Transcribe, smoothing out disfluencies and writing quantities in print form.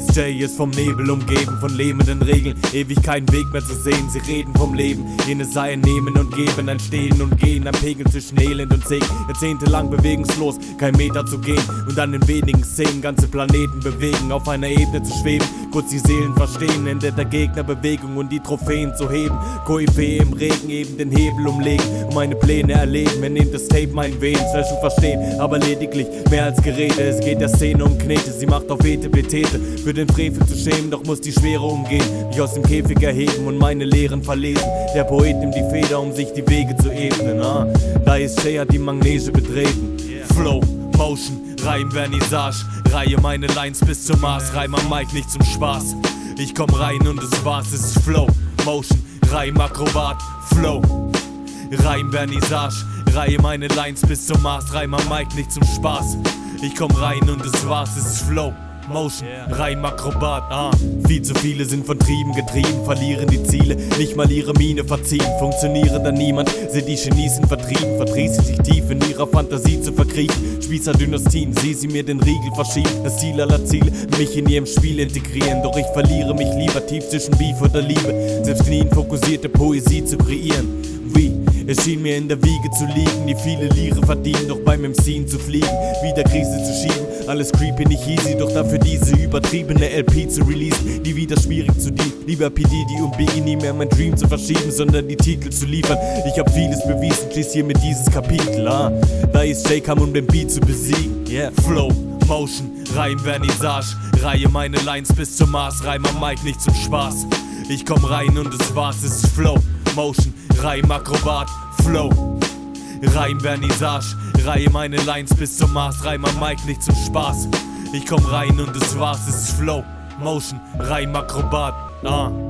J ist vom Nebel umgeben, von lebenden Regeln, ewig keinen Weg mehr zu sehen. Sie reden vom Leben, jene sei ein Nehmen und Geben, ein Stehen und Gehen, ein Pegel zwischen Elend und Segen. Jahrzehntelang bewegungslos, kein Meter zu gehen und dann in wenigen Szenen ganze Planeten bewegen, auf einer Ebene zu schweben, kurz die Seelen verstehen, Ende der Gegnerbewegung und die Trophäen zu heben. Koryphäe im Regen, eben den Hebel umlegen und meine Pläne erleben. Er nimmt das Tape meinen Venen, zu verstehen, aber lediglich mehr als Geräte. Es geht der Szene um Knete, sie macht auf Etepetete, für den Frevel zu schämen, doch muss die Schwere umgehen, mich aus dem Käfig erheben und meine Lehren verlesen. Der Poet nimmt die Feder, um sich die Wege zu ebnen. Da ist Jay, hat die Manege betreten. Flow, Motion, Reim, Vernissage, reihe meine Lines bis zum Mars, reim am Mic nicht zum Spaß. Ich komm rein und es war's, es ist Flow, Motion, Reim, Akrobat, Flow, Reim, Vernissage, reihe meine Lines bis zum Mars, reim am Mic nicht zum Spaß. Ich komm rein und es war's, es ist Flow, Motion, Reim, Akrobat, Viel zu viele sind von Trieben getrieben, verlieren die Ziele, nicht mal ihre Miene verziehen. Funktioniere da niemand, sind die Genies sind vertrieben, verdrießen sich tief in ihrer Fantasie zu verkriechen. Spießer-Dynastien, sie mir den Riegel verschieben, das Ziel aller Ziele, mich in ihrem Spiel integrieren. Doch ich verliere mich lieber tief zwischen Beef oder Liebe, selbst knien fokussierte Poesie zu kreieren. Wie? Es schien mir in der Wiege zu liegen, die viele Lire verdienen, doch beim MC'n zu fliegen, wieder Krise zu schieben, alles creepy, nicht easy, doch dafür diese übertriebene LP zu releasen, die wieder schwierig zu dienen. Lieber P. Diddy und Biggie, nie mehr mein Dream zu verschieben, sondern die Titel zu liefern. Ich hab vieles bewiesen, schließ hier mit dieses Kapitel, Da ist Jay, kam um den Beat zu besiegen, Flow, Motion, Reim, Vernissage, reihe meine Lines bis zum Mars, reim am Mic nicht zum Spaß. Ich komm rein und es war's, es ist Flow, Motion, Reim, Akrobat, Flow, Reim, Vernissage, reihe meine Lines bis zum Mars, reim am Mic nicht zum Spaß. Ich komm rein und es war's, es ist Flow, Motion, Reim, Akrobat,